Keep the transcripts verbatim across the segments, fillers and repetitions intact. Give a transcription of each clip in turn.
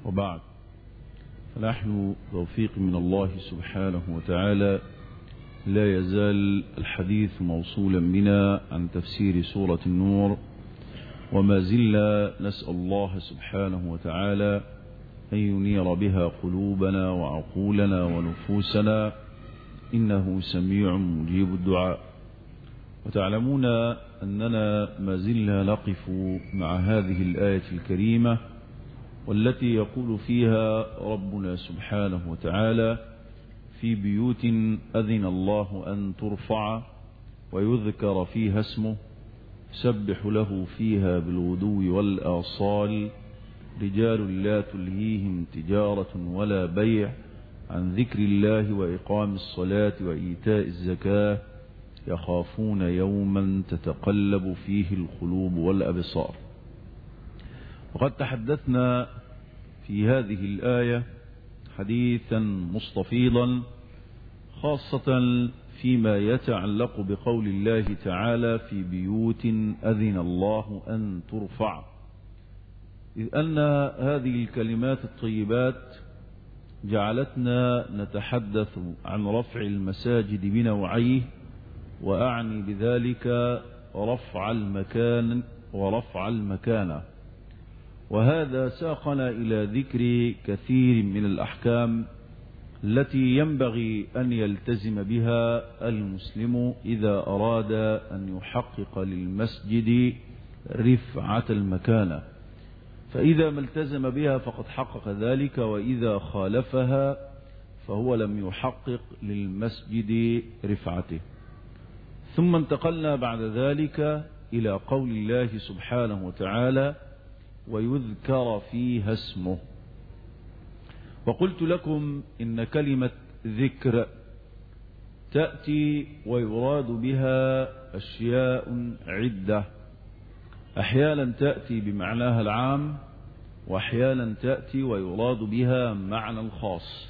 وبعد، فنحن توفيق من الله سبحانه وتعالى لا يزال الحديث موصولا بنا عن تفسير سورة النور، وما زلنا نسأل الله سبحانه وتعالى أن ينير بها قلوبنا وعقولنا ونفوسنا، إنه سميع مجيب الدعاء. وتعلمون أننا ما زلنا نقف مع هذه الآية الكريمة، والتي يقول فيها ربنا سبحانه وتعالى: في بيوت أذن الله أن ترفع ويذكر فيها اسمه سبح له فيها بالغدو والآصال رجال لا تلهيهم تجارة ولا بيع عن ذكر الله وإقام الصلاة وإيتاء الزكاة يخافون يوما تتقلب فيه القلوب والأبصار. وقد تحدثنا في هذه الآية حديثا مستفيضا، خاصة فيما يتعلق بقول الله تعالى: في بيوت أذن الله أن ترفع، إذ أن هذه الكلمات الطيبات جعلتنا نتحدث عن رفع المساجد بنوعيه، وأعني بذلك رفع المكان ورفع المكانة. وهذا ساقنا إلى ذكر كثير من الأحكام التي ينبغي أن يلتزم بها المسلم إذا أراد أن يحقق للمسجد رفعة المكانة، فإذا ما التزم بها فقد حقق ذلك، وإذا خالفها فهو لم يحقق للمسجد رفعته. ثم انتقلنا بعد ذلك إلى قول الله سبحانه وتعالى: ويذكر فيها اسمه. وقلت لكم إن كلمة ذكر تأتي ويراد بها أشياء عدة، أحيانا تأتي بمعناها العام، وأحيانا تأتي ويراد بها معنى الخاص.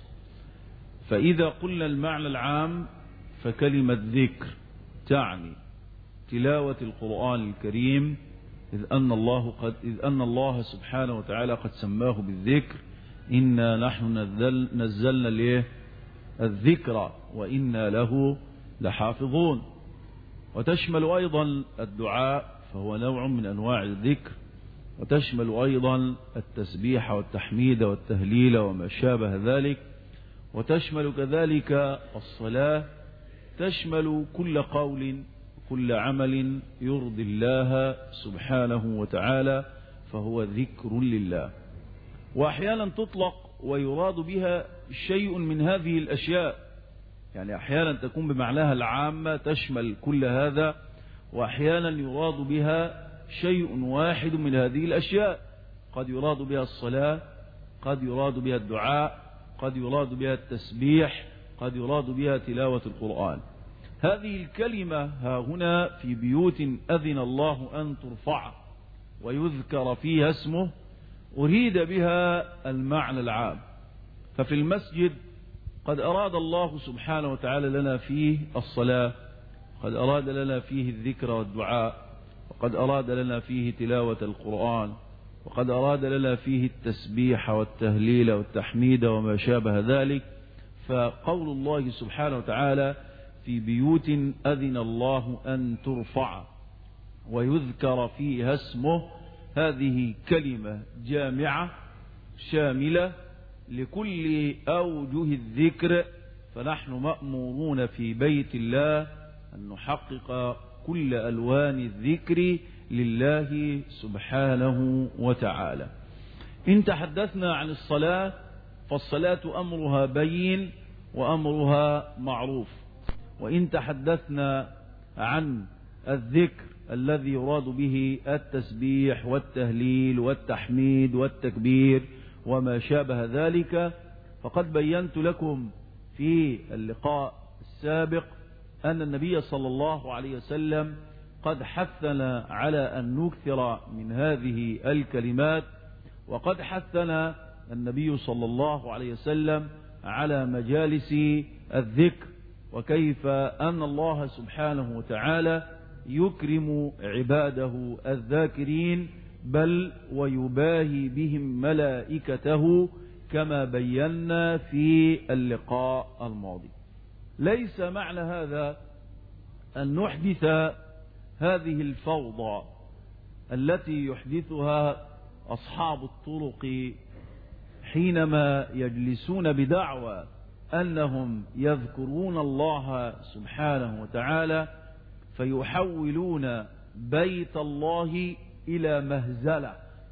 فإذا قلنا المعنى العام فكلمة ذكر تعني تلاوة القرآن الكريم، إذ أن الله قد إذ أن الله سبحانه وتعالى قد سماه بالذكر: إنا نحن نزل نزلنا له الذكر وإنا له لحافظون. وتشمل أيضا الدعاء، فهو نوع من أنواع الذكر، وتشمل أيضا التسبيح والتحميد والتهليل وما شابه ذلك، وتشمل كذلك الصلاة، تشمل كل قول كل عمل يرضي الله سبحانه وتعالى، فهو ذكر لله. وأحيانا تطلق ويراد بها شيء من هذه الأشياء، يعني أحيانا تكون بمعناها العامة تشمل كل هذا، وأحيانا يراد بها شيء واحد من هذه الأشياء. قد يراد بها الصلاة، قد يراد بها الدعاء، قد يراد بها التسبيح، قد يراد بها تلاوة القرآن. هذه الكلمة ها هنا: في بيوت أذن الله أن ترفع ويذكر فيها اسمه، أريد بها المعنى العام. ففي المسجد قد أراد الله سبحانه وتعالى لنا فيه الصلاة، قد أراد لنا فيه الذكر والدعاء، وقد أراد لنا فيه تلاوة القرآن، وقد أراد لنا فيه التسبيح والتهليل والتحميد وما شابه ذلك. فقول الله سبحانه وتعالى: في بيوت أذن الله أن ترفع ويذكر فيها اسمه، هذه كلمة جامعة شاملة لكل أوجه الذكر. فنحن مأمورون في بيت الله أن نحقق كل ألوان الذكر لله سبحانه وتعالى. إن تحدثنا عن الصلاة فالصلاة أمرها بين وأمرها معروف، وإن تحدثنا عن الذكر الذي يراد به التسبيح والتهليل والتحميد والتكبير وما شابه ذلك، فقد بينت لكم في اللقاء السابق أن النبي صلى الله عليه وسلم قد حثنا على أن نكثر من هذه الكلمات، وقد حثنا النبي صلى الله عليه وسلم على مجالس الذكر، وكيف أن الله سبحانه وتعالى يكرم عباده الذاكرين بل ويباهي بهم ملائكته كما بينا في اللقاء الماضي. ليس معنى هذا أن نحدث هذه الفوضى التي يحدثها أصحاب الطرق حينما يجلسون بدعوى أنهم يذكرون الله سبحانه وتعالى فيحولون بيت الله إلى مهزلة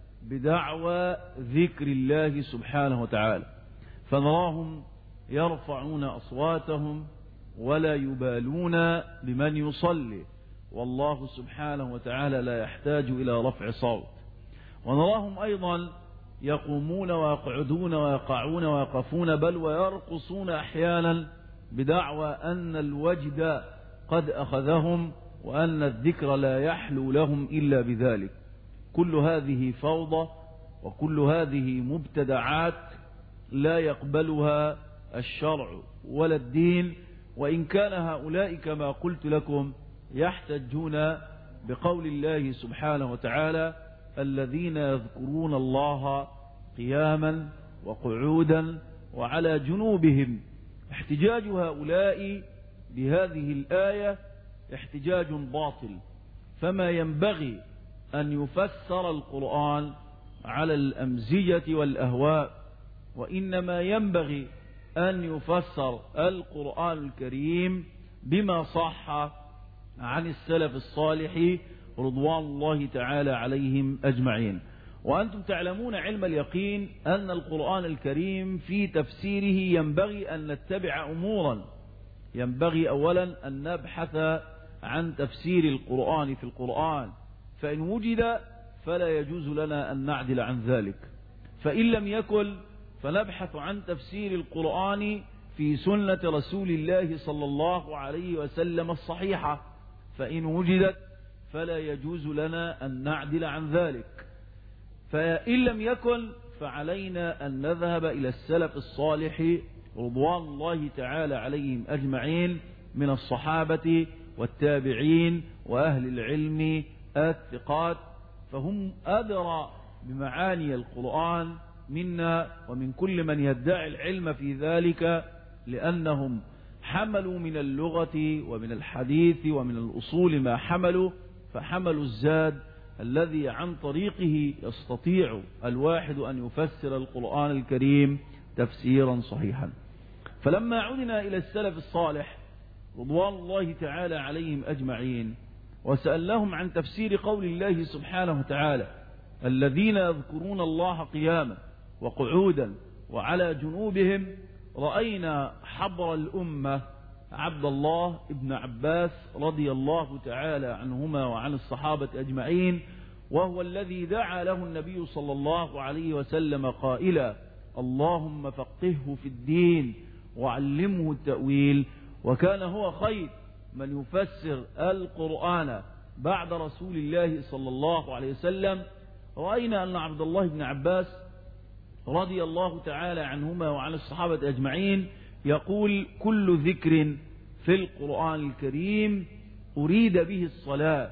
بدعوى ذكر الله سبحانه وتعالى، فنراهم يرفعون أصواتهم ولا يبالون بمن يصلي، والله سبحانه وتعالى لا يحتاج إلى رفع صوت. ونراهم أيضا يقومون ويقعدون ويقعون ويقفون بل ويرقصون أحيانا بدعوى أن الوجد قد أخذهم وأن الذكر لا يحلو لهم إلا بذلك. كل هذه فوضى وكل هذه مبتدعات لا يقبلها الشرع ولا الدين، وإن كان هؤلاء كما قلت لكم يحتجون بقول الله سبحانه وتعالى الذين يذكرون الله قياما وقعودا وعلى جنوبهم. احتجاج هؤلاء بهذه الآية احتجاج باطل، فما ينبغي أن يفسر القرآن على الأمزجة والأهواء، وإنما ينبغي أن يفسر القرآن الكريم بما صح عن السلف الصالح رضوان الله تعالى عليهم أجمعين. وأنتم تعلمون علم اليقين أن القرآن الكريم في تفسيره ينبغي أن نتبع أمورا. ينبغي أولا أن نبحث عن تفسير القرآن في القرآن، فإن وجد فلا يجوز لنا أن نعدل عن ذلك، فإن لم يكن فنبحث عن تفسير القرآن في سنة رسول الله صلى الله عليه وسلم الصحيحة، فإن وجدت فلا يجوز لنا أن نعدل عن ذلك. فإن لم يكن فعلينا أن نذهب إلى السلف الصالح رضوان الله تعالى عليهم أجمعين من الصحابة والتابعين وأهل العلم الثقات، فهم أدرى بمعاني القرآن منا ومن كل من يدعي العلم في ذلك، لأنهم حملوا من اللغة ومن الحديث ومن الأصول ما حملوا، فحملوا الزاد الذي عن طريقه يستطيع الواحد أن يفسر القرآن الكريم تفسيرا صحيحا. فلما عدنا إلى السلف الصالح رضوان الله تعالى عليهم أجمعين وسألناهم عن تفسير قول الله سبحانه وتعالى الذين يذكرون الله قياما وقعودا وعلى جنوبهم، رأينا حبر الأمة عبد الله ابن عباس رضي الله تعالى عنهما وعن الصحابة أجمعين، وهو الذي دعا له النبي صلى الله عليه وسلم قائلا اللهم فقهه في الدين وعلمه التأويل، وكان هو خير من يفسر القرآن بعد رسول الله صلى الله عليه وسلم. رأينا أن عبد الله بن عباس رضي الله تعالى عنهما وعن الصحابة أجمعين يقول كل ذكر في القرآن الكريم أريد به الصلاة،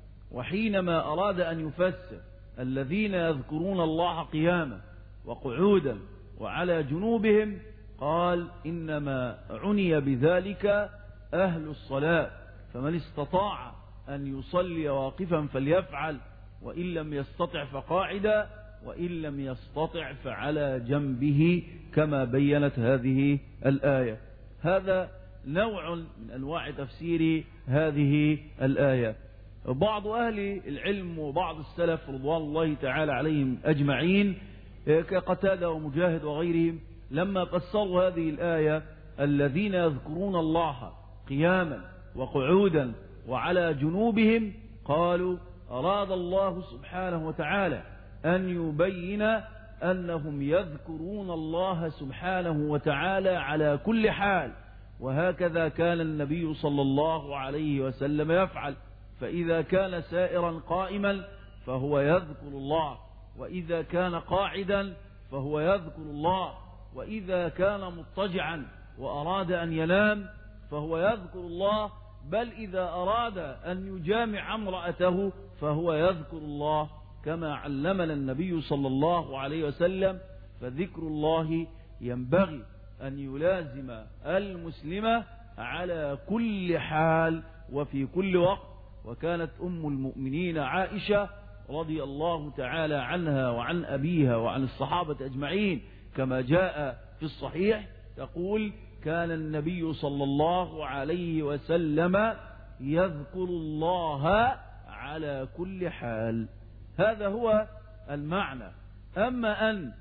وحينما أراد أن يفسر الذين يذكرون الله قياما وقعودا وعلى جنوبهم قال إنما عني بذلك أهل الصلاة، فمن استطاع أن يصلي واقفا فليفعل، وإن لم يستطع فقاعدا، وإن لم يستطع فعلى جنبه، كما بينت هذه الآية. هذا نوع من أنواع تفسير هذه الآية. بعض أهل العلم وبعض السلف رضوان الله تعالى عليهم أجمعين كقتادة ومجاهد وغيرهم لما فسروا هذه الآية الذين يذكرون الله قياما وقعودا وعلى جنوبهم قالوا أراد الله سبحانه وتعالى أن يبين أنهم يذكرون الله سبحانه وتعالى على كل حال، وهكذا كان النبي صلى الله عليه وسلم يفعل، فإذا كان سائرا قائما فهو يذكر الله، وإذا كان قاعدا فهو يذكر الله، وإذا كان مضطجعا وأراد أن ينام فهو يذكر الله، بل إذا أراد أن يجامع امرأته فهو يذكر الله كما علمنا النبي صلى الله عليه وسلم، فذكر الله ينبغي أن يلازم المسلم على كل حال وفي كل وقت. وكانت أم المؤمنين عائشة رضي الله تعالى عنها وعن أبيها وعن الصحابة أجمعين كما جاء في الصحيح تقول: كان النبي صلى الله عليه وسلم يذكر الله على كل حال. هذا هو المعنى. أما أن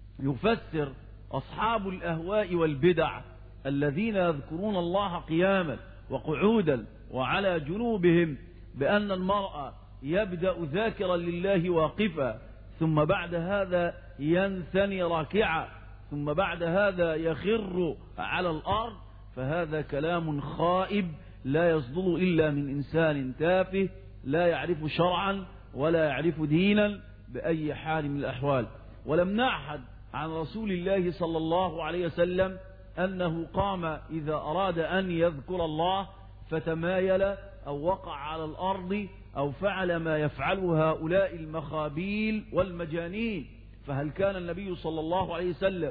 يفسر أصحاب الأهواء والبدع الذين يذكرون الله قياما وقعودا وعلى جنوبهم بأن المرأة يبدأ ذاكرا لله واقفا، ثم بعد هذا ينثني راكعا، ثم بعد هذا يخر على الأرض، فهذا كلام خائب لا يصدر إلا من إنسان تافه لا يعرف شرعا ولا يعرف دينا بأي حال من الأحوال. ولم نعهد عن رسول الله صلى الله عليه وسلم أنه قام إذا أراد أن يذكر الله فتمايل أو وقع على الأرض أو فعل ما يفعله هؤلاء المخابيل والمجانين. فهل كان النبي صلى الله عليه وسلم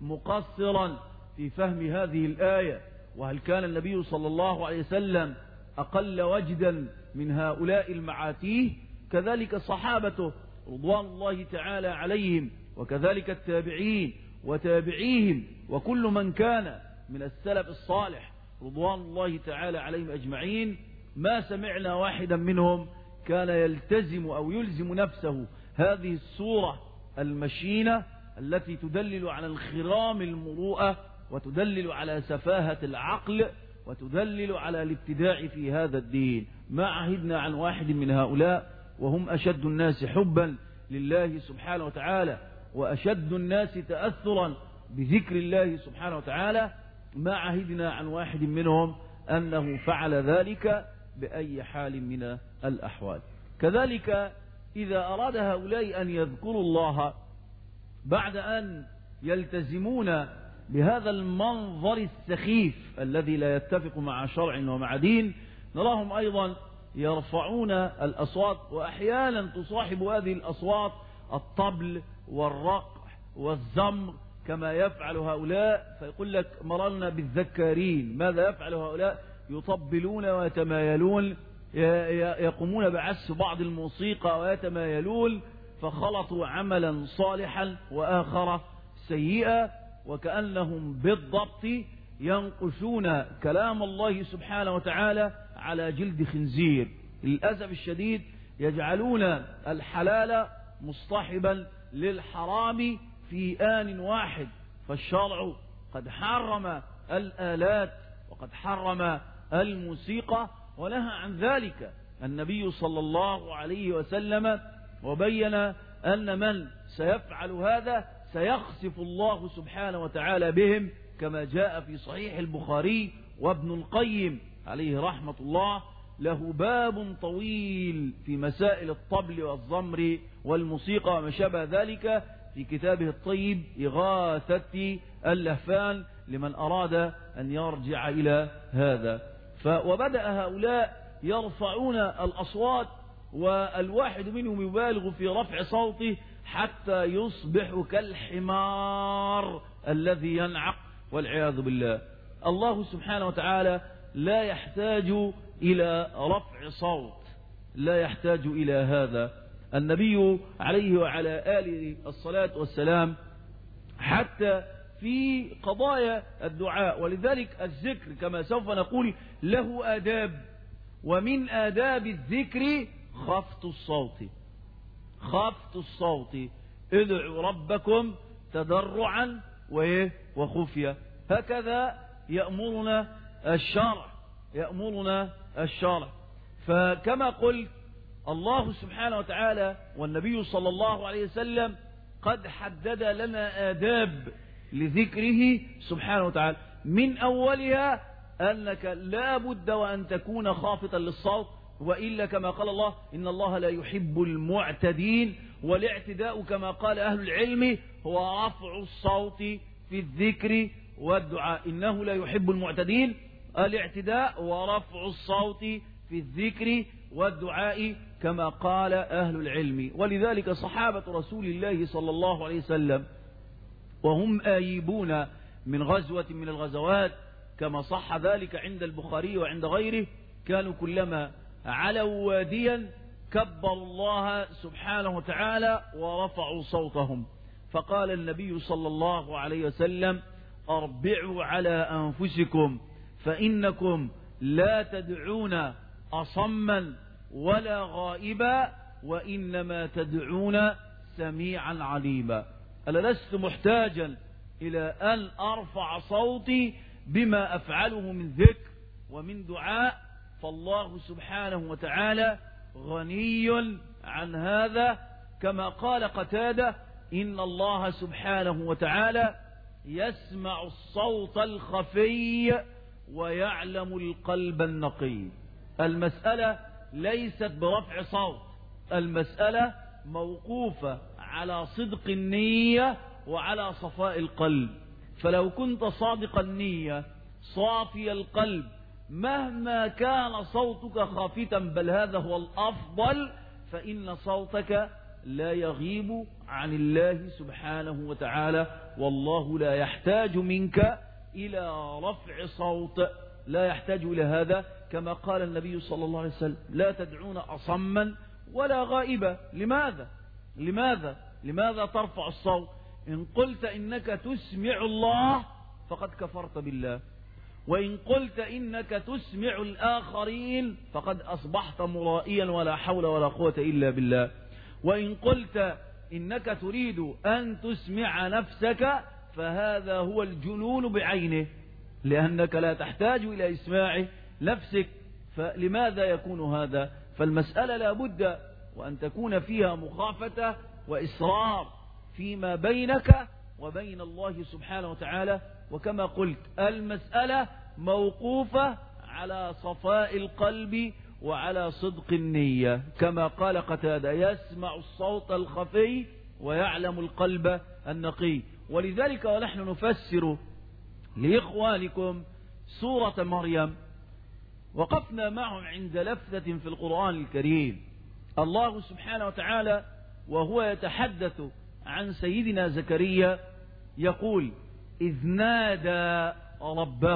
مقصرا في فهم هذه الآية؟ وهل كان النبي صلى الله عليه وسلم أقل وجدا من هؤلاء المعاتيه؟ كذلك صحابته رضوان الله تعالى عليهم، وكذلك التابعين وتابعيهم وكل من كان من السلف الصالح رضوان الله تعالى عليهم أجمعين. ما سمعنا واحدا منهم كان يلتزم أو يلزم نفسه هذه الصورة المشينة التي تدلل على انخرام المروءة وتدلل على سفاهة العقل وتدلل على الابتداع في هذا الدين. ما عهدنا عن واحد من هؤلاء، وهم أشد الناس حبا لله سبحانه وتعالى وأشد الناس تأثرا بذكر الله سبحانه وتعالى، ما عهدنا عن واحد منهم أنه فعل ذلك بأي حال من الأحوال. كذلك إذا أراد هؤلاء أن يذكروا الله بعد أن يلتزمون بهذا المنظر السخيف الذي لا يتفق مع شرع ومع دين، نراهم أيضا يرفعون الأصوات، وأحيانا تصاحب هذه الأصوات الطبل والرق والزمر كما يفعل هؤلاء. فيقول لك: مررنا بالذكارين. ماذا يفعل هؤلاء؟ يطبلون ويتمايلون، يقومون بعزف بعض الموسيقى ويتمايلون، فخلطوا عملا صالحا وآخر سيئا، وكأنهم بالضبط ينقشون كلام الله سبحانه وتعالى على جلد خنزير. للأسف الشديد يجعلون الحلال مصطحبا للحرام في آن واحد، فالشرع قد حرم الآلات وقد حرم الموسيقى ونهى عن ذلك النبي صلى الله عليه وسلم، وبين أن من سيفعل هذا سيخسف الله سبحانه وتعالى بهم، كما جاء في صحيح البخاري. وابن القيم عليه رحمة الله له باب طويل في مسائل الطبل والزمر والموسيقى وما شابه ذلك في كتابه الطيب إغاثة اللهفان لمن أراد أن يرجع إلى هذا. وبدأ هؤلاء يرفعون الأصوات، والواحد منهم يبالغ في رفع صوته حتى يصبح كالحمار الذي ينعق والعياذ بالله. الله سبحانه وتعالى لا يحتاج إلى رفع صوت، لا يحتاج إلى هذا. النبي عليه وعلى آله الصلاة والسلام حتى في قضايا الدعاء، ولذلك الذكر كما سوف نقول له آداب، ومن آداب الذكر خفض الصوت. خفض الصوت، ادعوا ربكم تضرعا وخفية، هكذا يأمرنا الشرع، يأمرنا الشرع. فكما قلت الله سبحانه وتعالى والنبي صلى الله عليه وسلم قد حدد لنا آداب لذكره سبحانه وتعالى، من أولها أنك لا بد وأن تكون خافتا للصوت، وإلا كما قال الله: إن الله لا يحب المعتدين. والاعتداء كما قال أهل العلم هو رفع الصوت في الذكر والدعاء. إنه لا يحب المعتدين، الاعتداء ورفع الصوت في الذكر والدعاء، كما قال أهل العلم. ولذلك صحابة رسول الله صلى الله عليه وسلم وهم آيبون من غزوة من الغزوات كما صح ذلك عند البخاري وعند غيره، كانوا كلما علوا واديا كبروا الله سبحانه وتعالى ورفعوا صوتهم، فقال النبي صلى الله عليه وسلم: أربعوا على أنفسكم فإنكم لا تدعون أصما ولا غائبا وإنما تدعون سميعا عليما. أنا لست محتاجا إلى أن أرفع صوتي بما أفعله من ذكر ومن دعاء، فالله سبحانه وتعالى غني عن هذا، كما قال قتادة: إن الله سبحانه وتعالى يسمع الصوت الخفي ويعلم القلب النقي. المسألة ليست برفع صوت، المسألة موقوفة على صدق النية وعلى صفاء القلب. فلو كنت صادق النية صافي القلب مهما كان صوتك خافتا، بل هذا هو الأفضل، فإن صوتك لا يغيب عن الله سبحانه وتعالى، والله لا يحتاج منك إلى رفع صوت، لا يحتاج إلى هذا، كما قال النبي صلى الله عليه وسلم: لا تدعون أصما ولا غائبا. لماذا؟ لماذا؟ لماذا ترفع الصوت؟ إن قلت إنك تسمع الله فقد كفرت بالله، وإن قلت إنك تسمع الآخرين فقد أصبحت مرائيا ولا حول ولا قوة إلا بالله، وإن قلت إنك تريد أن تسمع نفسك فهذا هو الجنون بعينه، لأنك لا تحتاج إلى إسماع نفسك. فلماذا يكون هذا؟ فالمسألة لا بد وأن تكون فيها مخافة وإصرار فيما بينك وبين الله سبحانه وتعالى. وكما قلت المسألة موقوفة على صفاء القلب وعلى صدق النية، كما قال قتادة: يسمع الصوت الخفي ويعلم القلب النقي. ولذلك ونحن نفسر لإخوانكم سورة مريم وقفنا معهم عند لفتة في القرآن الكريم. الله سبحانه وتعالى وهو يتحدث عن سيدنا زكريا يقول: إذ نادى ربه.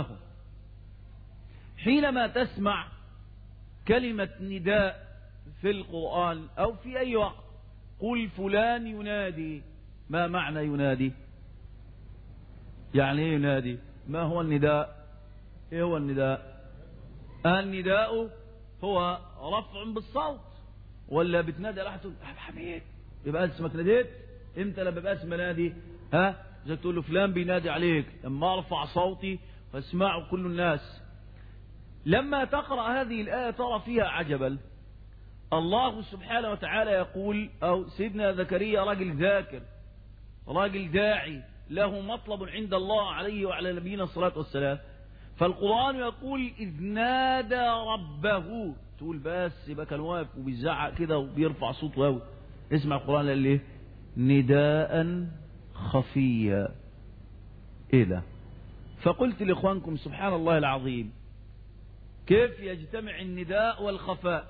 حينما تسمع كلمة نداء في القرآن أو في أي وقت قل فلان ينادي، ما معنى ينادي؟ يعني ايه ينادي؟ ما هو النداء؟ ايه هو النداء؟ النداء هو رفع بالصوت، ولا بتنادي على حد حبيب يبقى اسمك ناديت؟ امتى لما بقى اسم نادي؟ ها زي تقول له فلان بينادي عليك، لما ارفع صوتي فاسمعوا كل الناس. لما تقرأ هذه الآية ترى فيها عجبا. الله سبحانه وتعالى يقول، أو سيدنا زكريا راجل ذاكر راجل داعي له مطلب عند الله عليه وعلى نبينا الصلاة والسلام، فالقرآن يقول إذ نادى ربه. تقول بس يبقى كان واقف وبيزعق كده وبيرفع صوته قوي. اسمع القرآن قال ليه؟ نداء خفيا. ايه ده؟ فقلت لإخوانكم سبحان الله العظيم، كيف يجتمع النداء والخفاء؟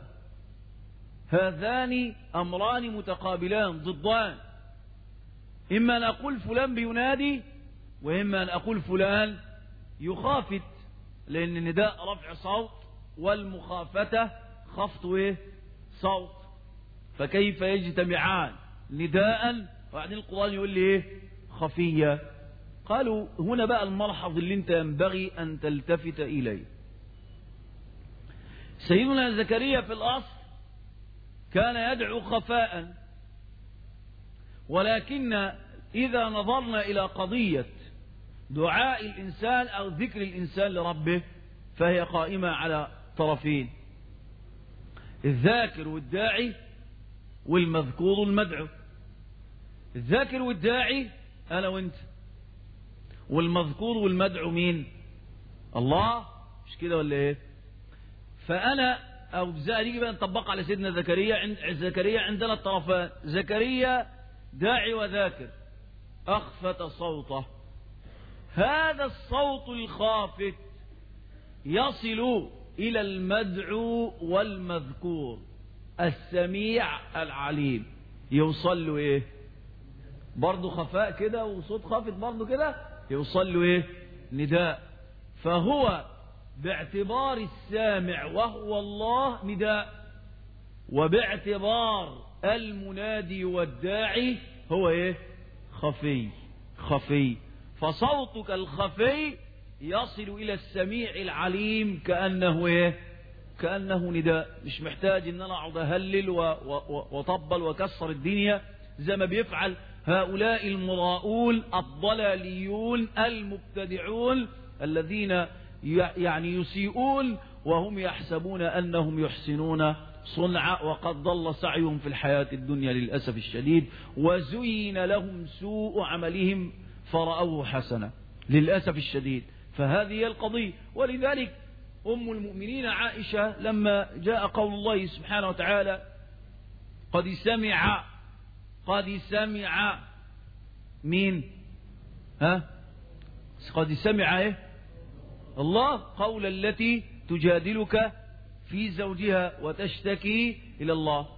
هذان أمران متقابلان ضدان، إما أن أقول فلان بينادي وإما أن أقول فلان يخافت، لأن النداء رفع صوت والمخافة خفض إيه؟ صوت. فكيف يجتمعان؟ نداء وبعدين القرآن يقول لي إيه؟ خفية. قالوا هنا بقى الملحظ اللي انت ينبغي أن تلتفت إليه. سيدنا زكريا في الأصل كان يدعو خفاء، ولكن إذا نظرنا إلى قضية دعاء الإنسان أو ذكر الإنسان لربه فهي قائمة على طرفين: الذاكر والداعي والمذكور المدعو. الذاكر والداعي أنا وانت، والمذكور والمدعو مين؟ الله، مش كده ولا ايه؟ فأنا أو نيجي بقى نطبق على سيدنا زكريا. عند زكريا عندنا الطرفان: زكريا داعي وذاكر، أخفت صوته. هذا الصوت الخافت يصل إلى المدعو والمذكور. السميع العليم يوصل له ايه؟ برضه خفاء كده وصوت خافت برضه كده، يوصل له ايه؟ نداء. فهو باعتبار السامع وهو الله نداء، وباعتبار المنادي والداعي هو ايه؟ خفي. خفي. فصوتك الخفي يصل الى السميع العليم كأنه ايه؟ كأنه نداء. مش محتاج ان انا اقعد اهلل وطبل وكسر الدنيا زي ما بيفعل هؤلاء المراؤون الضلاليون المبتدعون الذين يعني يسيئون وهم يحسبون انهم يحسنون صنعا، وقد ضل سعيهم في الحياة الدنيا للأسف الشديد، وزين لهم سوء عملهم فرأوه حسنا للأسف الشديد. فهذه القضية. ولذلك أم المؤمنين عائشة لما جاء قول الله سبحانه وتعالى قد سمع قد سمع مين؟ ها؟ قد سمع ايه؟ الله قول التي تجادلك في زوجها وتشتكي إلى الله.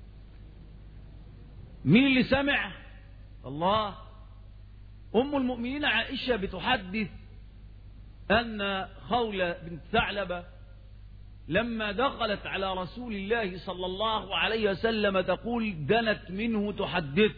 مين اللي سمع؟ الله. أم المؤمنين عائشة بتحدث أن خولة بنت ثعلبة لما دخلت على رسول الله صلى الله عليه وسلم تقول دنت منه تحدث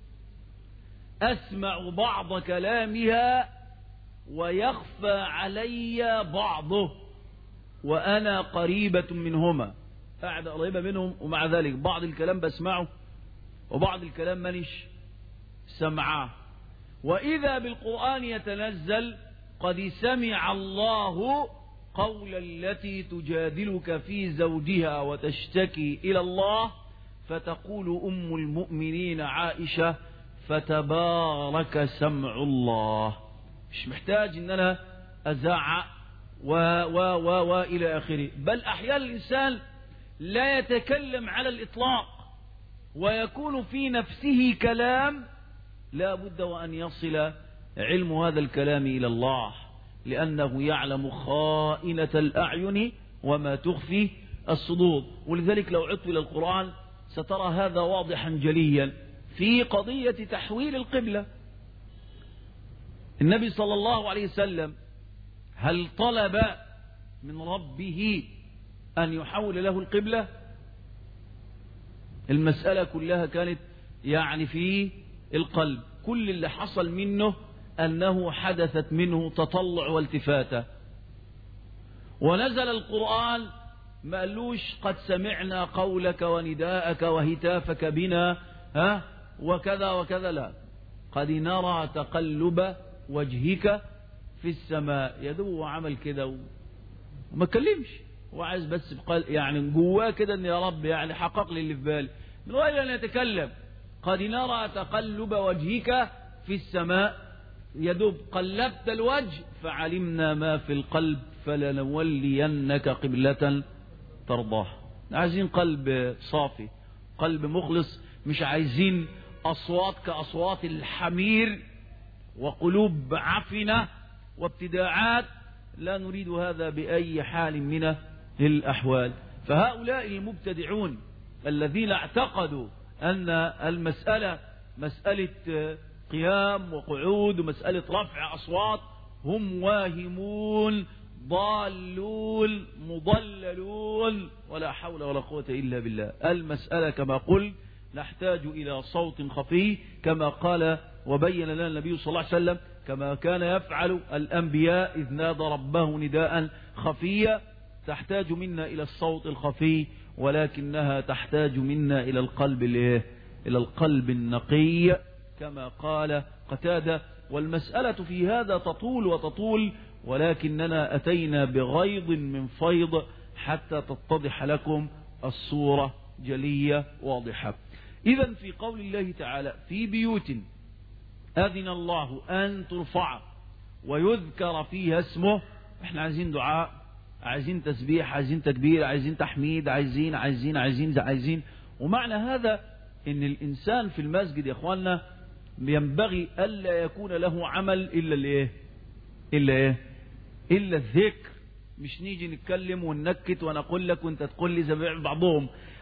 أسمع بعض كلامها ويخفى علي بعضه وأنا قريبة منهما، قاعدة قريبة منهم ومع ذلك بعض الكلام بسمعه وبعض الكلام مانيش سمعاه. وإذا بالقرآن يتنزل قد سمع الله قول التي تجادلك في زوجها وتشتكي إلى الله، فتقول أم المؤمنين عائشة فتبارك سمع الله. مش محتاج ان انا ازعق و و و و الى اخره. بل احيانا الانسان لا يتكلم على الاطلاق ويكون في نفسه كلام لا بد وان يصل علم هذا الكلام الى الله، لانه يعلم خائنة الاعين وما تخفي الصدور. ولذلك لو عدت الى القرآن سترى هذا واضحا جليا في قضية تحويل القبلة. النبي صلى الله عليه وسلم هل طلب من ربه أن يحول له القبلة؟ المسألة كلها كانت يعني في القلب. كل اللي حصل منه أنه حدثت منه تطلع والتفاتة، ونزل القرآن ما قالوش قد سمعنا قولك ونداءك وهتافك بنا ها وكذا وكذا، لا، قد نرى تقلب وجهك في السماء. يدو عمل كده وما كلمش، وعايز بس بقال يعني جواه كده ان يا رب يعني حقق لي اللي في بالي من غير ان يتكلم. قد نرى تقلب وجهك في السماء، يدوب قلبت الوجه فعلمنا ما في القلب فلنولينك قبلة ترضاها. عايزين قلب صافي، قلب مخلص، مش عايزين أصوات كأصوات الحمير وقلوب عفنة وابتداعات، لا نريد هذا بأي حال من الأحوال. فهؤلاء المبتدعون الذين اعتقدوا أن المسألة مسألة قيام وقعود ومسألة رفع أصوات هم واهمون ضالون مضللون ولا حول ولا قوة إلا بالله. المسألة كما قل نحتاج إلى صوت خفي كما قال وبين لنا النبي صلى الله عليه وسلم كما كان يفعل الأنبياء إذ نادى ربه نداء خفيا. تحتاج منا إلى الصوت الخفي، ولكنها تحتاج منا إلى القلب الإيه؟ إلى القلب النقي كما قال قتادة. والمسألة في هذا تطول وتطول، ولكننا أتينا بغيض من فيض حتى تتضح لكم الصورة جلية واضحة. إذن في قول الله تعالى في بيوت أذن الله أن ترفع ويذكر فيها اسمه، احنا عايزين دعاء، عايزين تسبيح، عايزين تكبير، عايزين تحميد، عايزين عايزين عايزين عايزين. ومعنى هذا ان الانسان في المسجد يا اخواننا ينبغي الا يكون له عمل الا الايه؟ الا ايه؟ الا الذكر. مش نيجي نتكلم وننكت ونقول لك وانت تقول لي زي بعضهم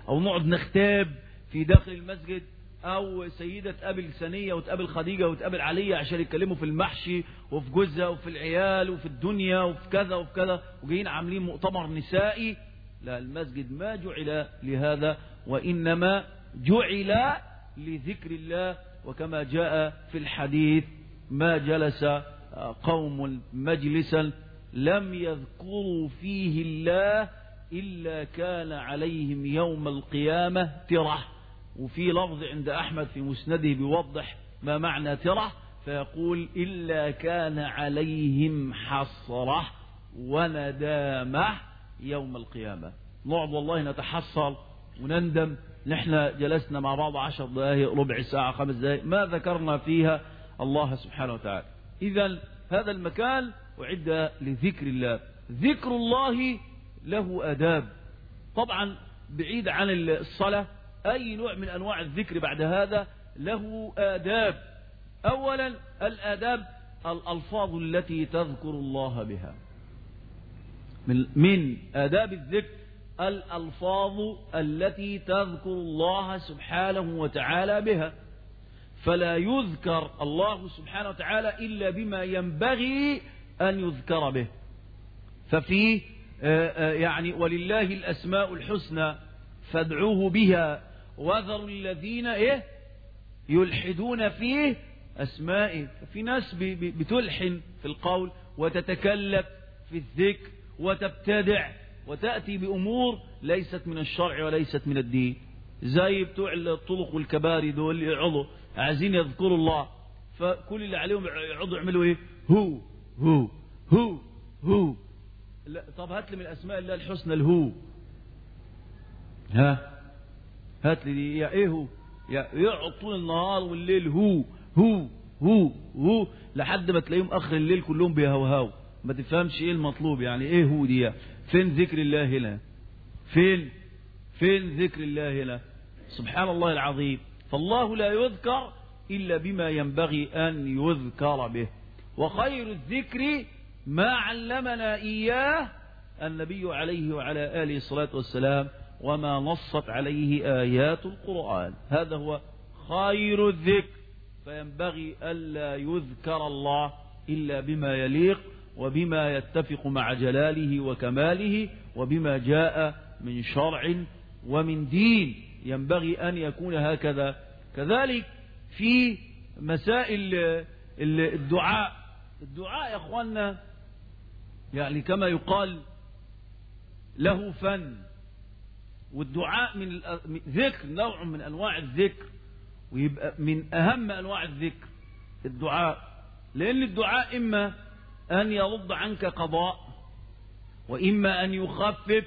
أو نقعد نختاب في داخل المسجد، أو سيدة تقابل سنية وتقابل خديجة وتقابل علية عشان يتكلموا في المحشي وفي جوزها وفي العيال وفي الدنيا وفي كذا وفي كذا، وجايين عاملين مؤتمر نسائي. لا، المسجد ما جعل لهذا، وإنما جعل لذكر الله. وكما جاء في الحديث: ما جلس قوم مجلسا لم يذكروا فيه الله إلا كان عليهم يوم القيامة ترة. وفي لفظ عند أحمد في مسنده بيوضح ما معنى ترة، فيقول: إلا كان عليهم حسرة وندامة يوم القيامة. نقعد والله نتحسر ونندم، نحن جلسنا مع بعض عشر دقائق، ربع ساعة، خمس دقائق، ما ذكرنا فيها الله سبحانه وتعالى. إذن هذا المكان أعد لذكر الله. ذكر الله له آداب، طبعا بعيد عن الصلاة. أي نوع من أنواع الذكر بعد هذا له آداب. أولا الآداب الألفاظ التي تذكر الله بها. من, من آداب الذكر الألفاظ التي تذكر الله سبحانه وتعالى بها. فلا يذكر الله سبحانه وتعالى إلا بما ينبغي أن يذكر به. ففيه يعني: ولله الأسماء الحسنى فادعوه بها وذروا الذين إيه يلحدون فيه أسمائه. في ناس بتلحن في القول وتتكلف في الذكر وتبتدع وتأتي بأمور ليست من الشرع وليست من الدين، زي بتوع الطرق والكباري دول يقعدوا عايزين يذكروا الله، فكل اللي عليهم يقعدوا يعملوا ايه؟ هو هو هو هو. لا، طب هات لي من الأسماء الله الحسنى الهو. ها هات لي يا ايه هو، يقعد طول النهار والليل هو هو هو هو لحد ما تلاقيهم اخر الليل كلهم بيهوهوا، ما تفهمش ايه المطلوب. يعني ايه هو دي؟ فين ذكر الله هنا؟ فين فين ذكر الله هنا؟ سبحان الله العظيم. فالله لا يذكر إلا بما ينبغي أن يذكر به. وخير الذكر ما علمنا إياه النبي عليه وعلى آله الصلاة والسلام، وما نصت عليه آيات القرآن. هذا هو خير الذكر. فينبغي ألا يذكر الله إلا بما يليق وبما يتفق مع جلاله وكماله وبما جاء من شرع ومن دين. ينبغي أن يكون هكذا. كذلك في مسائل الدعاء. الدعاء يا أخوانا يعني كما يقال له فن. والدعاء من ذكر، نوع من أنواع الذكر، ويبقى من أهم أنواع الذكر الدعاء. لأن الدعاء إما أن يرد عنك قضاء، وإما أن يخفف،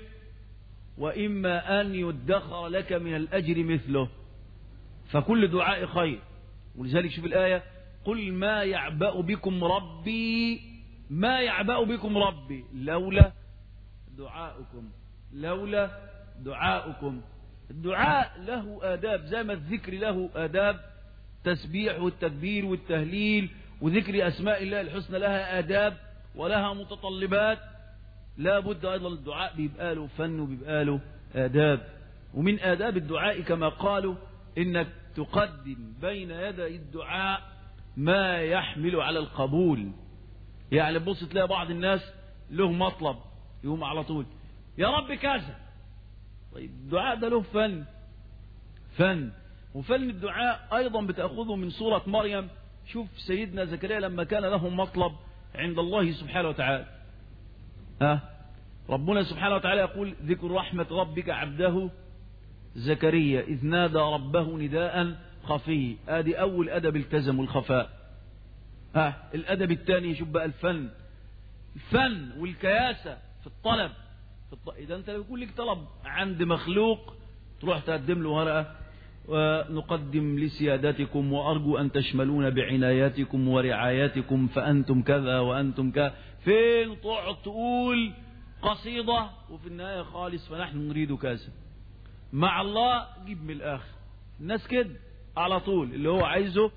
وإما أن يدخر لك من الأجر مثله. فكل دعاء خير. ولذلك شوف الآية: قل ما يعبأ بكم ربي ما يعبأ بكم ربي لولا دعاؤكم لولا دعاؤكم. الدعاء له آداب زي ما الذكر له آداب. تسبيح والتكبير والتهليل وذكر أسماء الله الحسنى لها آداب ولها متطلبات. لا بد أيضا الدعاء بيبقى له فن وبيبقى له آداب. ومن آداب الدعاء كما قالوا إنك تقدم بين يدي الدعاء ما يحمل على القبول. يعني بص تلاقي بعض الناس له مطلب يقوم على طول يا رب كذا. طيب الدعاء ده له فن فن وفن الدعاء أيضا بتأخذه من سورة مريم. شوف سيدنا زكريا لما كان له مطلب عند الله سبحانه وتعالى، ها ربنا سبحانه وتعالى يقول: ذكر رحمة ربك عبده زكريا إذ نادى ربه نداء خفي. ادي أول أدب التزم الخفاء. ها الأدب الثاني شوف بقى الفن الفن والكياسة في الطلب. في الط... إذا أنت لو يكون لك طلب عند مخلوق تروح تقدم له ورقة: ونقدم لسيادتكم وأرجو أن تشملون بعناياتكم ورعاياتكم فأنتم كذا وأنتم كذا. فين تقعد تقول قصيدة وفي النهاية خالص فنحن نريد كذا. مع الله جيب من الآخر. الناس كده على طول اللي هو عايزه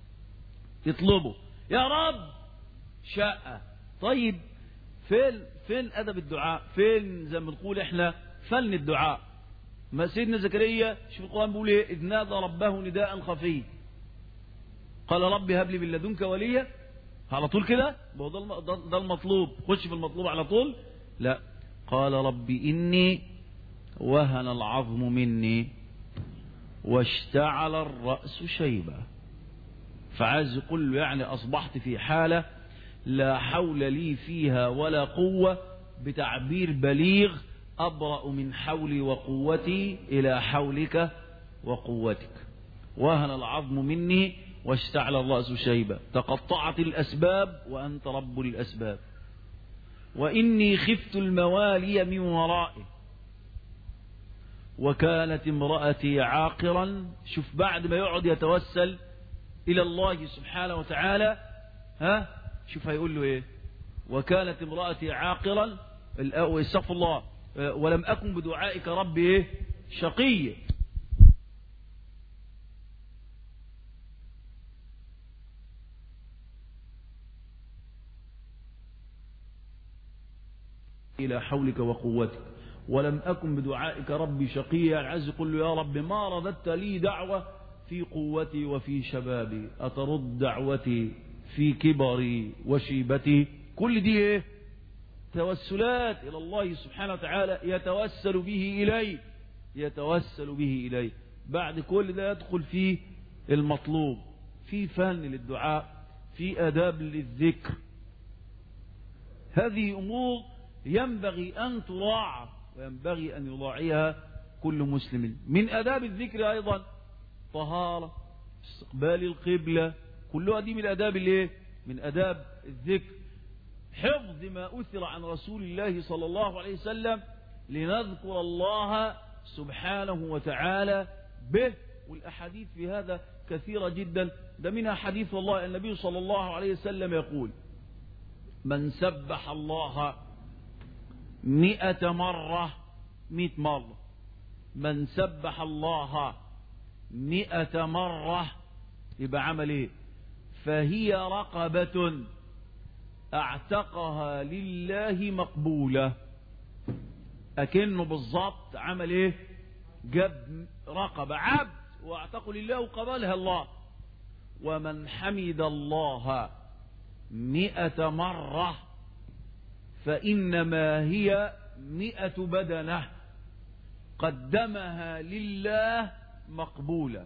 يطلبه يا رب شقة. طيب فين فين أدب الدعاء؟ فين زي ما نقول احنا فن الدعاء؟ ما سيدنا زكريا شوف القرآن بيقول ايه؟ إذ نادى ربه نداء خفي قال رب هب لي من لدنك وليا. على طول كده ده المطلوب، خش في المطلوب على طول. لا، قال رب إني وهن العظم مني واشتعل الرأس شيبا. فعايز يقول له يعني أصبحت في حالة لا حول لي فيها ولا قوة، بتعبير بليغ أبرأ من حولي وقوتي إلى حولك وقوتك. وهن العظم مني واشتعل الرأس شيبا، تقطعت الأسباب وأنت رب الأسباب. وإني خفت الموالي من ورائي وكانت امرأتي عاقرا. شوف بعد ما يقعد يتوسل إلى الله سبحانه وتعالى، ها شوف هيقول له إيه؟ وكانت امرأتي عاقرا، استغفر الله، ولم أكن بدعائك ربي إيه؟ شقيا. إلى حولك وقوتك ولم أكن بدعائك ربي شقيا. عايز يقول له يا رب ما رددت لي دعوة في قوتي وفي شبابي، أترد دعوتي في كبري وشيبتي؟ كل دي إيه؟ توسلات إلى الله سبحانه وتعالى، يتوسل به إليه يتوسل به إليه. بعد كل ده يدخل فيه المطلوب، في فن للدعاء، في آداب للذكر. هذه أمور ينبغي أن تراعى وينبغي أن يراعيها كل مسلم. من آداب الذكر أيضا طهارة، استقبال القبلة، كلها دي من آداب الايه؟ من آداب الذكر. حفظ ما أثر عن رسول الله صلى الله عليه وسلم لنذكر الله سبحانه وتعالى به. والأحاديث في هذا كثيرة جدا، ده منها حديث والله النبي صلى الله عليه وسلم يقول من سبح الله مئة مرة، مئة مرة، من سبح الله مئة مرة يبقى عمل ايه؟ فهي رقبة اعتقها لله مقبولة. اكنه بالضبط عمل ايه؟ جاب رقبة عبد واعتقوا لله وقبلها الله. ومن حمد الله مئة مرة فإنما هي مئة بدنة قدمها لله مقبولة.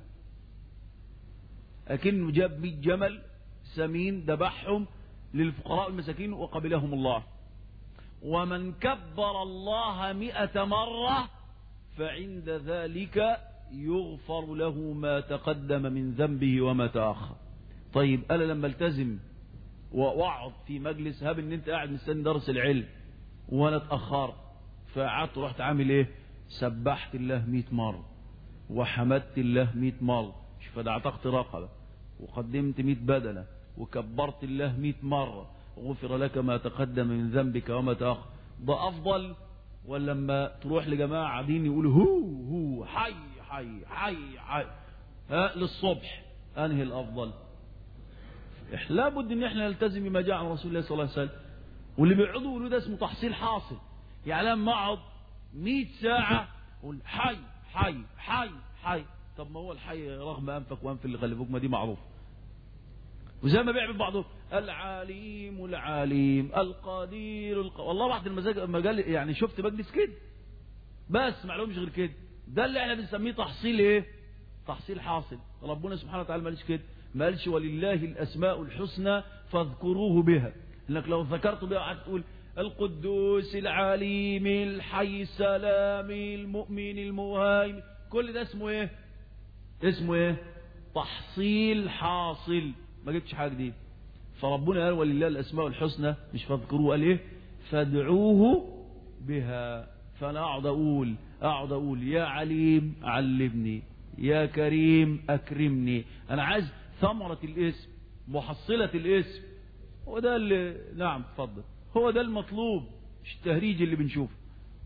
أكنه جاب مئة جمل سمين ذبحهم للفقراء والمساكين وقبلهم الله. ومن كبر الله مئة مرة فعند ذلك يغفر له ما تقدم من ذنبه وما تأخر. طيب أنا لما التزم واقعد في مجلس، هاب ان انت قاعد مستني درس العلم وانا اتاخرت، فقعدت رحت عامل ايه؟ سبحت الله مئة مره وحمدت الله مئة مره، شوف ده اعتقت رقبه وقدمت مئة بدنه وكبرت الله مئة مره، غفر لك ما تقدم من ذنبك وما تاخر. ده افضل ولا لما تروح لجماعه قاعدين يقولوا هو هو حي حي حي حي ها للصبح؟ انهي الافضل؟ لابد ان احنا نلتزم بما جاء عن رسول الله صلى الله عليه وسلم. واللي بيقعدوا يقولوا ده اسمه تحصيل حاصل، يعني لما اقعد مئة ساعه اقول حي حي حي حي، طب ما هو الحي رغم انفك وانف اللي غلبوك، ما دي معروف. وزي ما بيعمل بعضهم العليم العليم القدير الق... والله واحد المزاج مجال يعني شفت مجلس كده بس معلومش غير كده. ده اللي احنا بنسميه تحصيل ايه؟ تحصيل حاصل. ربنا سبحانه وتعالى ما قالش كده، ما قالش ولله الاسماء الحسنى فاذكروه بها. انك لو ذكرت بها قعدت تقول القدوس العليم الحي السلام المؤمن المهيمن، كل ده اسمه ايه؟ اسمه ايه؟ تحصيل حاصل، ما جبتش حاجه جديده. فربنا قال ولله الاسماء الحسنى، مش فاذكروه، قال ايه؟ فادعوه بها. فانا اقعد اقول اقعد اقول يا عليم علمني، يا كريم اكرمني. انا عايز ثمرة الاسم، محصلة الاسم، هو ده اللي نعم اتفضل، هو ده المطلوب، مش التهريج اللي بنشوفه.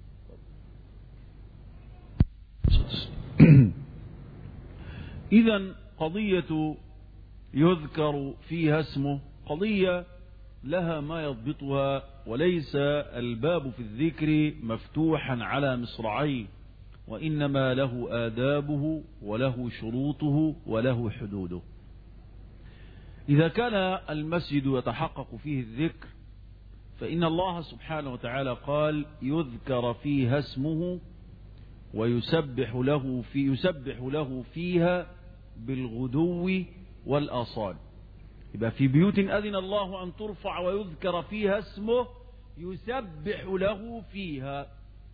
إذن قضية يذكر فيها اسمه قضية لها ما يضبطها، وليس الباب في الذكر مفتوحا على مصراعيه. وإنما له آدابه وله شروطه وله حدوده. إذا كان المسجد يتحقق فيه الذكر فإن الله سبحانه وتعالى قال يذكر فيها اسمه ويسبح له في يسبح له فيها بالغدو والآصال. يبقى في بيوت أذن الله أن ترفع ويذكر فيها اسمه يسبح له فيها.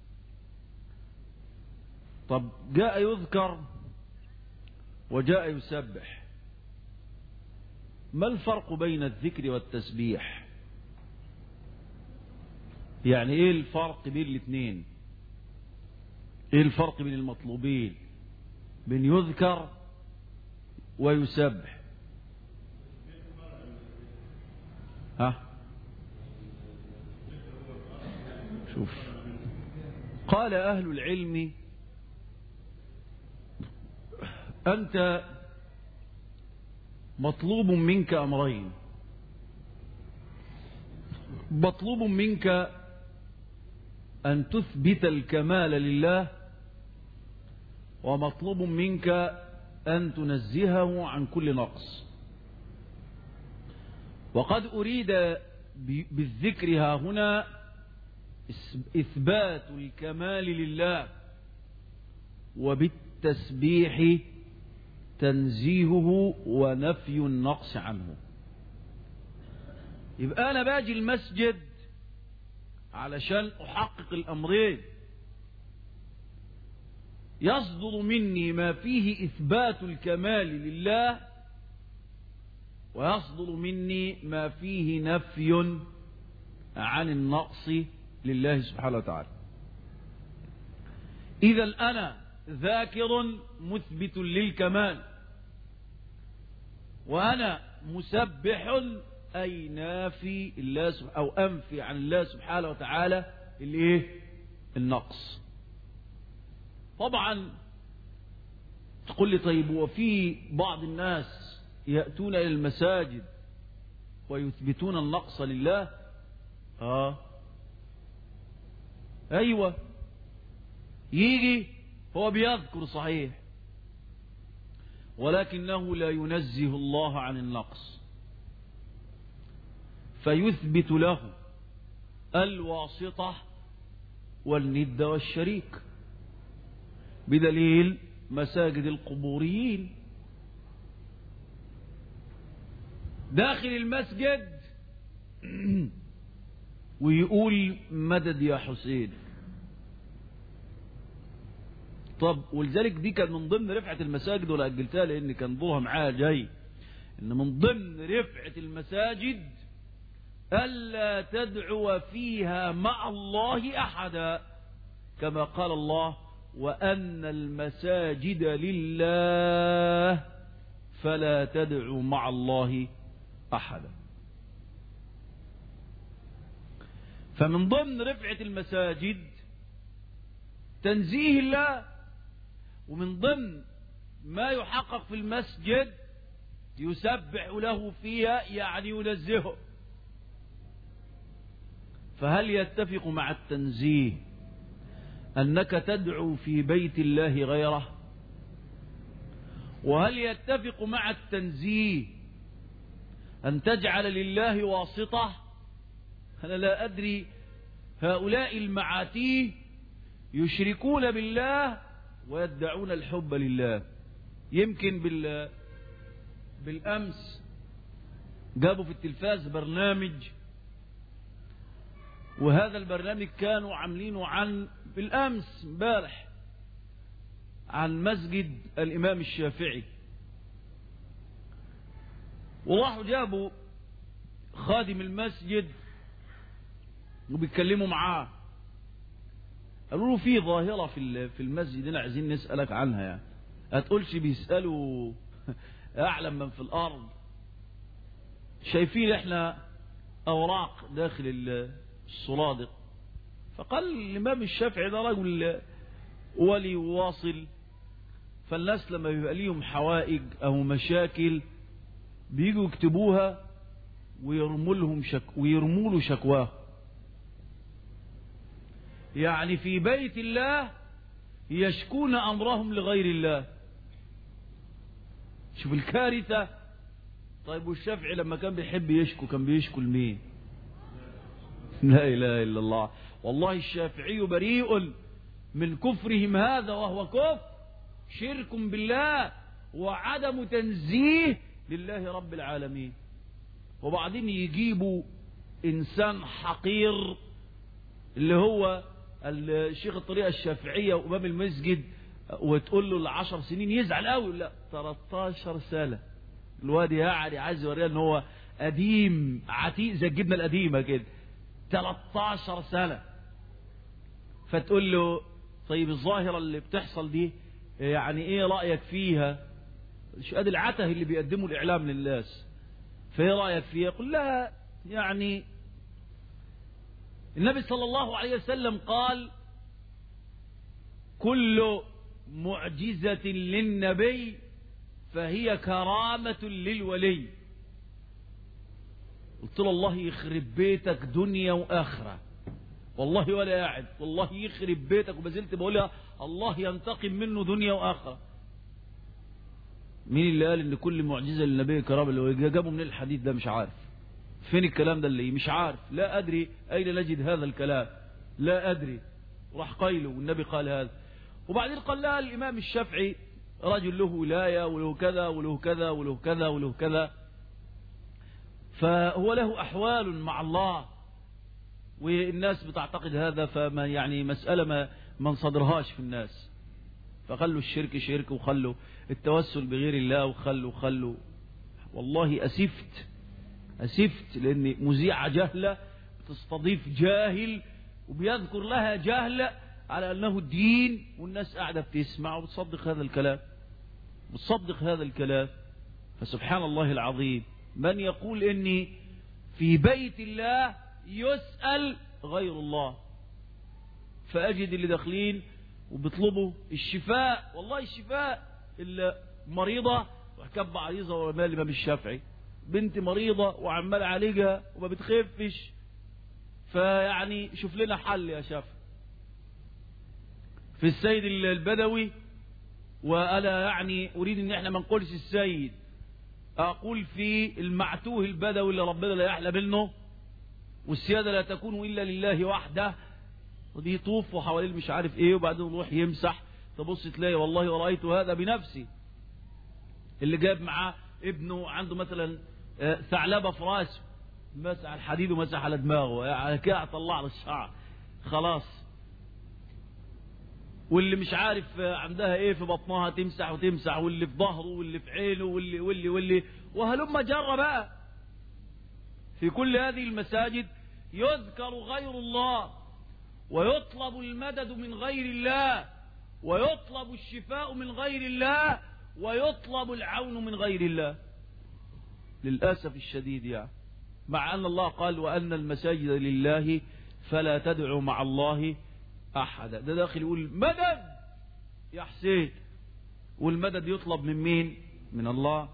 طب جاء يذكر وجاء يسبح، ما الفرق بين الذكر والتسبيح؟ يعني ايه الفرق بين الاثنين؟ ايه الفرق بين المطلوبين بين يذكر ويسبح؟ ها شوف، قال أهل العلم أنت مطلوب منك أمرين. مطلوب منك أن تثبت الكمال لله، ومطلوب منك أن تنزهه عن كل نقص. وقد أريد بالذكر ها هنا إثبات الكمال لله، وبالتسبيح تنزيهه ونفي النقص عنه. يبقى أنا باجي المسجد علشان أحقق الأمرين، يصدر مني ما فيه إثبات الكمال لله، ويصدر مني ما فيه نفي عن النقص لله سبحانه وتعالى. إذا أنا ذاكر مثبت للكمال، وأنا مسبح أي نافي الله أو أنفي عن الله سبحانه وتعالى الإيه؟ النقص. طبعا تقول لي طيب وفي بعض الناس يأتون إلى المساجد ويثبتون النقص لله؟ آه أيوة، يجي هو بيذكر صحيح، ولكنه لا ينزه الله عن النقص، فيثبت له الواسطة والند والشريك، بدليل مساجد القبوريين. داخل المسجد ويقول مدد يا حسين. طب ولذلك دي كان من ضمن رفعة المساجد، ولا أجلتها لأن كان دورها معايا جاي، إن من ضمن رفعة المساجد ألا تدعو فيها مع الله أحدا، كما قال الله وأن المساجد لله فلا تدعو مع الله أحدا. فمن ضمن رفعة المساجد تنزيه الله، ومن ضمن ما يحقق في المسجد يسبح له فيها يعني ينزهه. فهل يتفق مع التنزيه أنك تدعو في بيت الله غيره؟ وهل يتفق مع التنزيه أن تجعل لله واسطة؟ أنا لا أدري، هؤلاء المعاتيه يشركون بالله ويدعون الحب لله. يمكن بال بالأمس جابوا في التلفاز برنامج، وهذا البرنامج كانوا عاملينه عن بالأمس امبارح عن مسجد الإمام الشافعي، وراحوا جابوا خادم المسجد وبيتكلموا معاه، قالوا له في ظاهرة في في المسجد هنا عايزين نسألك عنها. يعني هتقولش بيسألوا أعلم من في الأرض؟ شايفين احنا أوراق داخل الصرادق. فقال الإمام الشافعي ده رجل ولي واصل، فالناس لما بيبقى ليهم حوائج أو مشاكل بيجوا يكتبوها ويرموا لهم شك ويرموا له شكواه. يعني في بيت الله يشكون أمرهم لغير الله. شوف الكارثة. طيب والشافعي لما كان بيحب يشكو كان بيشكو لمين؟ لا إله إلا الله. والله الشافعي بريء من كفرهم هذا، وهو كفر شرك بالله وعدم تنزيه لله رب العالمين. وبعدين يجيبوا إنسان حقير اللي هو الشيخ الطريقة الشافعية وإمام المسجد، وتقول له العشر سنين يزعل قوي. لا، تلتاشر سنة. الواد يعني عايز يوريها ان هو قديم عتيق زي الجبنة القديمة كده. تلتاشر سنة. فتقول له طيب الظاهرة اللي بتحصل دي يعني ايه رأيك فيها؟ شو ادي العته اللي بيقدموا الاعلام للناس، فايه رأيك فيها؟ يقول لها يعني النبي صلى الله عليه وسلم قال كل معجزة للنبي فهي كرامة للولي. قلت له الله يخرب بيتك دنيا وآخرة، والله ولا قاعد، والله يخرب بيتك. وبزلت بقولها الله ينتقم منه دنيا وآخرة. مين اللي قال ان كل معجزة للنبي كرامة للولي؟ جابوا من الحديث ده؟ مش عارف فين الكلام ده، اللي مش عارف. لا أدري أين نجد هذا الكلام، لا أدري. راح قيله والنبي قال هذا. وبعدين قال لها الإمام الشافعي رجل له ولاية وله كذا وله كذا وله كذا وله كذا، فهو له أحوال مع الله، والناس بتعتقد هذا، فما يعني مسألة ما ما نصدرهاش في الناس. فخلوا الشرك شرك، وخلوا التوسل بغير الله، وخلوا خلوا والله أسفت أسفت لأن مذيعة جهلة بتستضيف جاهل وبيذكر لها جهل على أنه الدين، والناس قاعدة بتسمع وبتصدق هذا الكلام، بتصدق هذا الكلام. فسبحان الله العظيم، من يقول إني في بيت الله يسأل غير الله. فأجد اللي داخلين وبيطلبوا الشفاء، والله الشفاء، إلا مريضة وكب عريضة ومال الإمام الشافعي، بنت مريضة وعمال عليها وما بتخفش، فيعني شوف لنا حل يا شافعي. في السيد البدوي، وأنا يعني أريد أن احنا ما نقولش السيد، أقول في المعتوه البدوي اللي ربنا لا يحلى منه، والسيادة لا تكون إلا لله وحده، ودي يطوف وحواليه مش عارف ايه، وبعدين يروح يمسح، تبص تلاقي والله ورأيت هذا بنفسي، اللي جاب معاه ابنه عنده مثلا ثعلبة في راسه، مسح الحديد ومسح على دماغه، يعني كده طلع له الشعر خلاص. واللي مش عارف عندها ايه في بطنها تمسح وتمسح، واللي في ظهره واللي في عينه واللي واللي واللي وهلم جرى بقى. في كل هذه المساجد يذكر غير الله، ويطلب المدد من غير الله، ويطلب الشفاء من غير الله، ويطلب العون من غير الله، للأسف الشديد يعني. مع أن الله قال وأن المساجد لله فلا تدعوا مع الله أحدا. ده داخل يقول مدد يا حسين، والمدد يطلب من مين؟ من الله.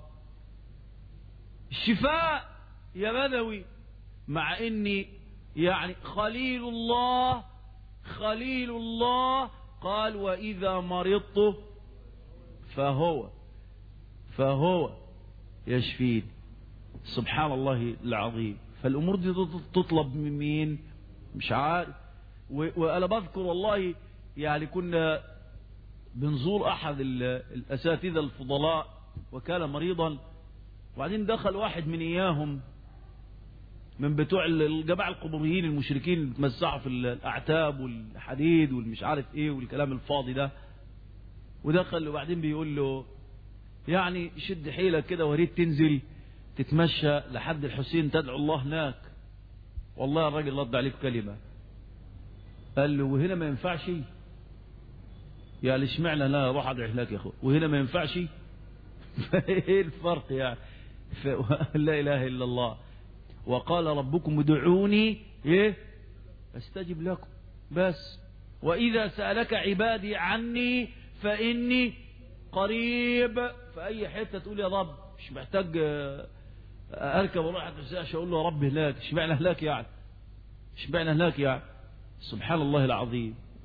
الشفاء يا بدوي، مع إني يعني خليل الله خليل الله قال وإذا مرضت فهو فهو يشفين. سبحان الله العظيم. فالأمور دي تطلب من مين؟ مش عارف. وأنا بذكر والله يعني كنا بنزور أحد الأساتذة الفضلاء وكان مريضا، وبعدين دخل واحد من إياهم من بتوع الجماعة القبوريين المشركين اللي بتمسحوا في الأعتاب والحديد والمش عارف إيه والكلام الفاضي ده، ودخل وبعدين بيقول له يعني شد حيلك كده وريت تنزل تتمشى لحد الحسين تدعو الله هناك. والله الراجل رد عليه بكلمة، قال له وهنا ما ينفعش؟ يعني اشمعنى لا اروح ادعي هناك يا اخو وهنا ما ينفعش؟ ايه الفرق يعني؟ لا اله الا الله. وقال ربكم ادعوني ايه استجب لكم. بس واذا سألك عبادي عني فاني قريب. في اي حته تقول يا رب، مش محتاج اركب واروح اتمشى اقول له يا رب هناك. اشمعنى هناك يعني؟ اشمعنى هناك يعني؟ سبحان الله العظيم.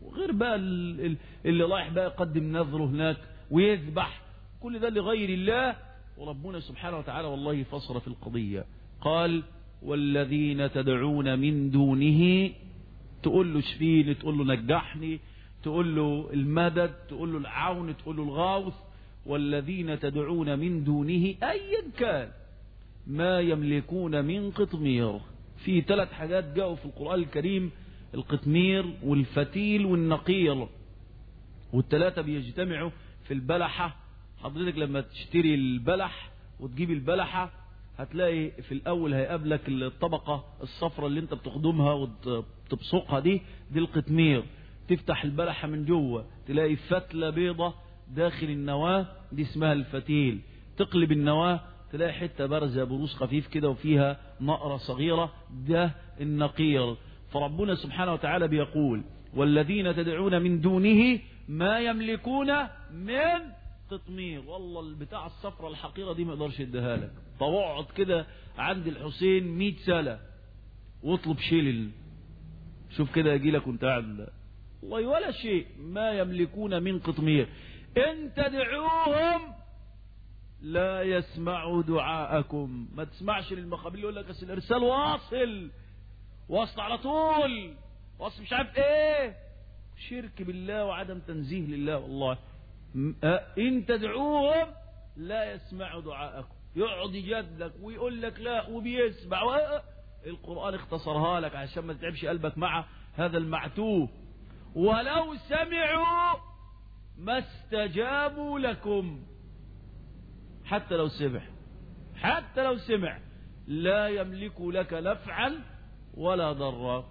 وغير بقى اللي رايح بقى يقدم نذره هناك ويذبح، كل ده لغير الله. وربنا سبحانه وتعالى والله فصل في القضية، قال والذين تدعون من دونه، تقول له شفيني، تقول له نجحني، تقول له المدد، تقول له العون، تقول له الغوث. والذين تدعون من دونه أيا كان ما يملكون من قطمير. في ثلاث حاجات جاءوا في القرآن الكريم، القطمير والفتيل والنقير، والثلاثة بيجتمعوا في البلحة. حضرتك لما تشتري البلح وتجيب البلحة هتلاقي في الأول هيقابلك الطبقة الصفراء اللي انت بتخدمها وتبصقها، دي دي القطمير. تفتح البلحة من جوه تلاقي فتلة بيضة داخل النواة، دي اسمها الفتيل. تقلب النواة تلاقي حتة بارزة بروز خفيف كده وفيها نقرة صغيرة، ده النقير. فربنا سبحانه وتعالى بيقول والذين تدعون من دونه ما يملكون من قطمير. والله البتاع الصفرة الحقيرة دي ما يقدرش يديها لك. فاقعد كده عند الحسين مئة سنة واطلب شيل، شوف كده يجي لك وانت قاعد، والله ولا شيء. ما يملكون من قطمير ان تدعوهم لا يسمعوا دعاءكم. ما تسمعش للمخابيل يقول لك اصل الارسال واصل واصل على طول واصل مش عارف ايه، شرك بالله وعدم تنزيه لله. والله ان تدعوهم لا يسمعوا دعاءكم، يقعد يجادلك ويقول لك لا وبيسمع. القرآن اختصرها لك عشان ما تتعبش قلبك مع هذا المعتوه. ولو سمعوا ما استجابوا لكم، حتى لو سمع حتى لو سمع لا يملك لك نفعا ولا ضرا،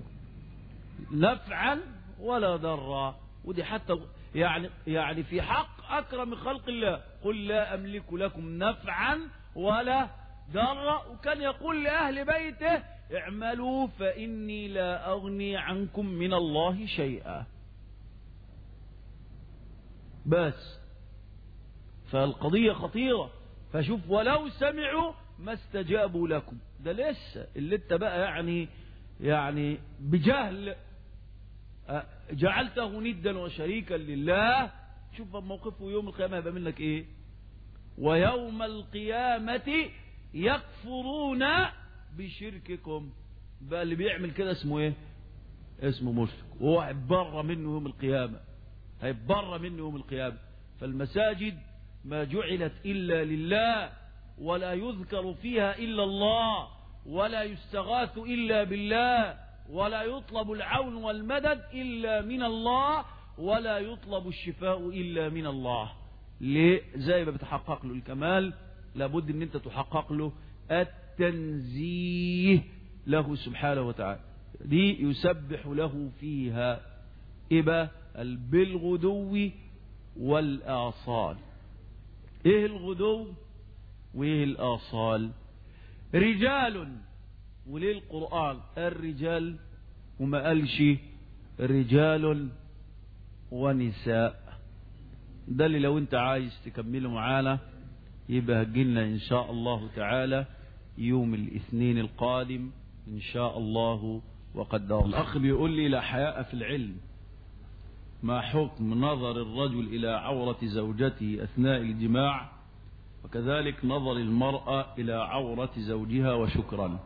نفعا ولا ضرا. ودي حتى يعني يعني في حق أكرم خلق الله، قل لا أملك لكم نفعا ولا ضرا. وكان يقول لأهل بيته اعملوا فإني لا أغني عنكم من الله شيئا. بس فالقضية خطيرة. فشوف ولو سمعوا ما استجابوا لكم، ده لسه اللي انت بقى يعني يعني بجهل جعلته ندا وشريكا لله. شوف موقفه يوم القيامة يبقى منك ايه. ويوم القيامة يكفرون بشرككم. بقى اللي بيعمل كده اسمه ايه؟ اسمه مشرك، وهو هيتبرى منه يوم القيامة، هيتبرى منه يوم القيامة. فالمساجد ما جعلت إلا لله، ولا يذكر فيها إلا الله، ولا يستغاث إلا بالله، ولا يطلب العون والمدد إلا من الله، ولا يطلب الشفاء إلا من الله. ليه؟ زي ما بتحقق له الكمال لابد ان انت تحقق له التنزيه له سبحانه وتعالى. دي يسبح له فيها إبا بالغدو والآصال. ايه الغدو وايه الآصال؟ رجال. وليه القرآن الرجال وما قالش رجال ونساء؟ ده اللي لو انت عايز تكمله معانا يبقى هتجيلنا ان شاء الله تعالى يوم الاثنين القادم ان شاء الله وقدر. الاخ بيقول لي لا حياء في العلم، ما حكم نظر الرجل الى عورة زوجته اثناء الجماع، وكذلك نظر المرأة الى عورة زوجها؟ وشكرا.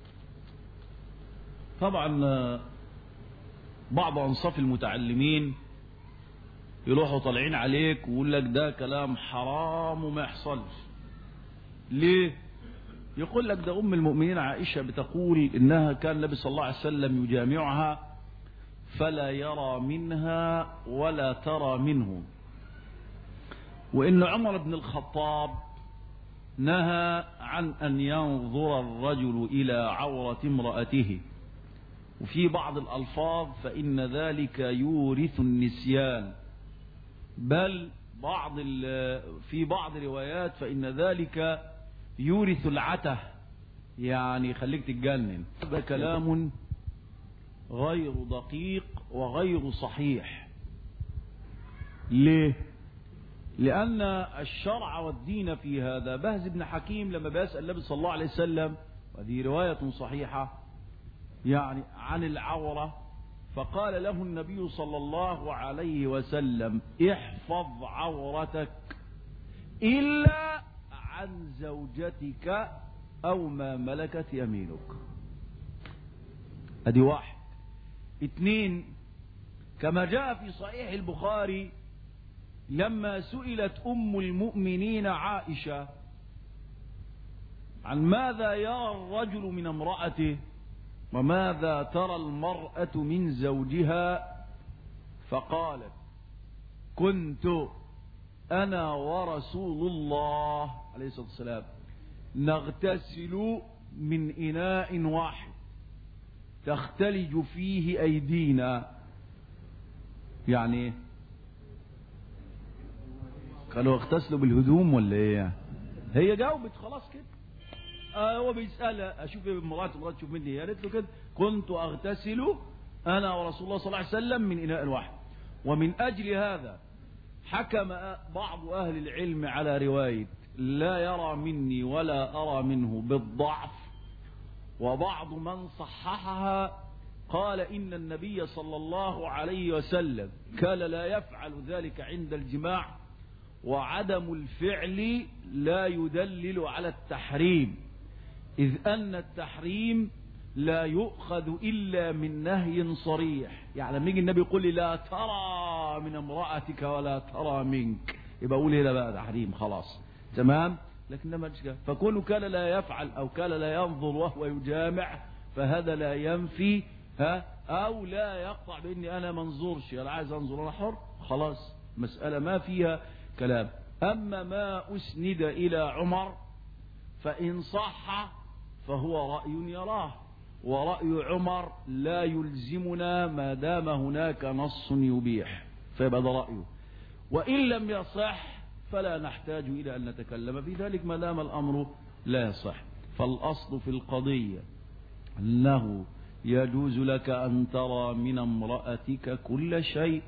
طبعا بعض انصاف المتعلمين يروحوا طالعين عليك ويقول لك ده كلام حرام وما يحصلش. ليه؟ يقول لك ده ام المؤمنين عائشة بتقول انها كان النبي صلى الله عليه وسلم يجامعها فلا يرى منها ولا ترى منه، وان عمر بن الخطاب نهى عن ان ينظر الرجل الى عورة امرأته. وفي بعض الألفاظ فإن ذلك يورث النسيان، بل بعض في بعض الروايات فإن ذلك يورث العته، يعني خليك تتجنن. هذا كلام غير دقيق وغير صحيح. ليه؟ لأن الشرع والدين في هذا. بهز بن حكيم لما بيسأل النبي صلى الله عليه وسلم، وهذه رواية صحيحة يعني عن العورة، فقال له النبي صلى الله عليه وسلم احفظ عورتك إلا عن زوجتك أو ما ملكت يمينك. ادي واحد. اثنين، كما جاء في صحيح البخاري لما سئلت أم المؤمنين عائشة عن ماذا يرى الرجل من امرأته وماذا ترى المرأة من زوجها، فقالت كنت أنا ورسول الله عليه الصلاة والسلام نغتسل من إناء واحد تختلج فيه أيدينا. يعني قالوا اغتسلوا بالهدوم ولا ايه؟ هي جاوبت خلاص كده. آه هو بيسألها اشوف ايه مراتي، مراتي تشوف مني، قالت له كده كنت اغتسل انا ورسول الله صلى الله عليه وسلم من اناء واحد. ومن اجل هذا حكم بعض اهل العلم على رواية لا يرى مني ولا ارى منه بالضعف، وبعض من صححها قال إن النبي صلى الله عليه وسلم كان لا يفعل ذلك عند الجماع، وعدم الفعل لا يدلل على التحريم، إذ أن التحريم لا يؤخذ إلا من نهي صريح. يعني لما يجي النبي يقول لي لا ترى من امرأتك ولا ترى منك، يبقى أقول هنا بقى تحريم خلاص تمام. لكن لما فكونه كان لا يفعل أو كان لا ينظر وهو يجامع فهذا لا ينفي ها أو لا يقطع بإني أنا منظرش، أنا عايز أنظر أنا حر خلاص، مسألة ما فيها كلام. أما ما أسند إلى عمر فإن صح فهو رأي يراه، ورأي عمر لا يلزمنا ما دام هناك نص يبيح، فيبقى ده رأيه. وإن لم يصح فلا نحتاج إلى أن نتكلم في ذلك ما دام الأمر لا يصح. فالأصل في القضية أنه يجوز لك أن ترى من امرأتك كل شيء،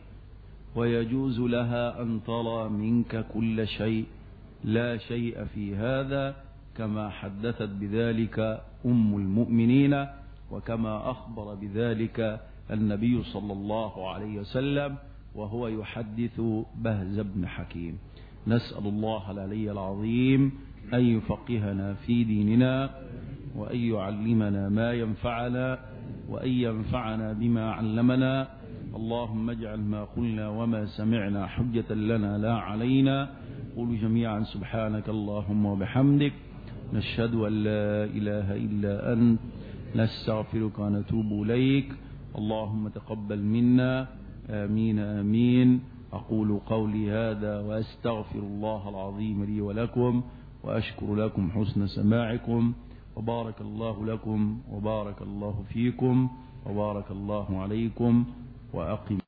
ويجوز لها أن ترى منك كل شيء، لا شيء في هذا، كما حدثت بذلك أم المؤمنين، وكما أخبر بذلك النبي صلى الله عليه وسلم وهو يحدث بهز بن حكيم. نسأل الله العلي العظيم أن يفقهنا في ديننا، وأن يعلمنا ما ينفعنا، وأن ينفعنا بما علمنا. اللهم اجعل ما قلنا وما سمعنا حجة لنا لا علينا. قولوا جميعا سبحانك اللهم وبحمدك، نشهد أن لا إله إلا أنت، نستغفرك ونتوب إليك. اللهم تقبل منا، آمين آمين. أقول قولي هذا وأستغفر الله العظيم لي ولكم، وأشكر لكم حسن سماعكم، وبارك الله لكم وبارك الله فيكم وبارك الله عليكم. وأقم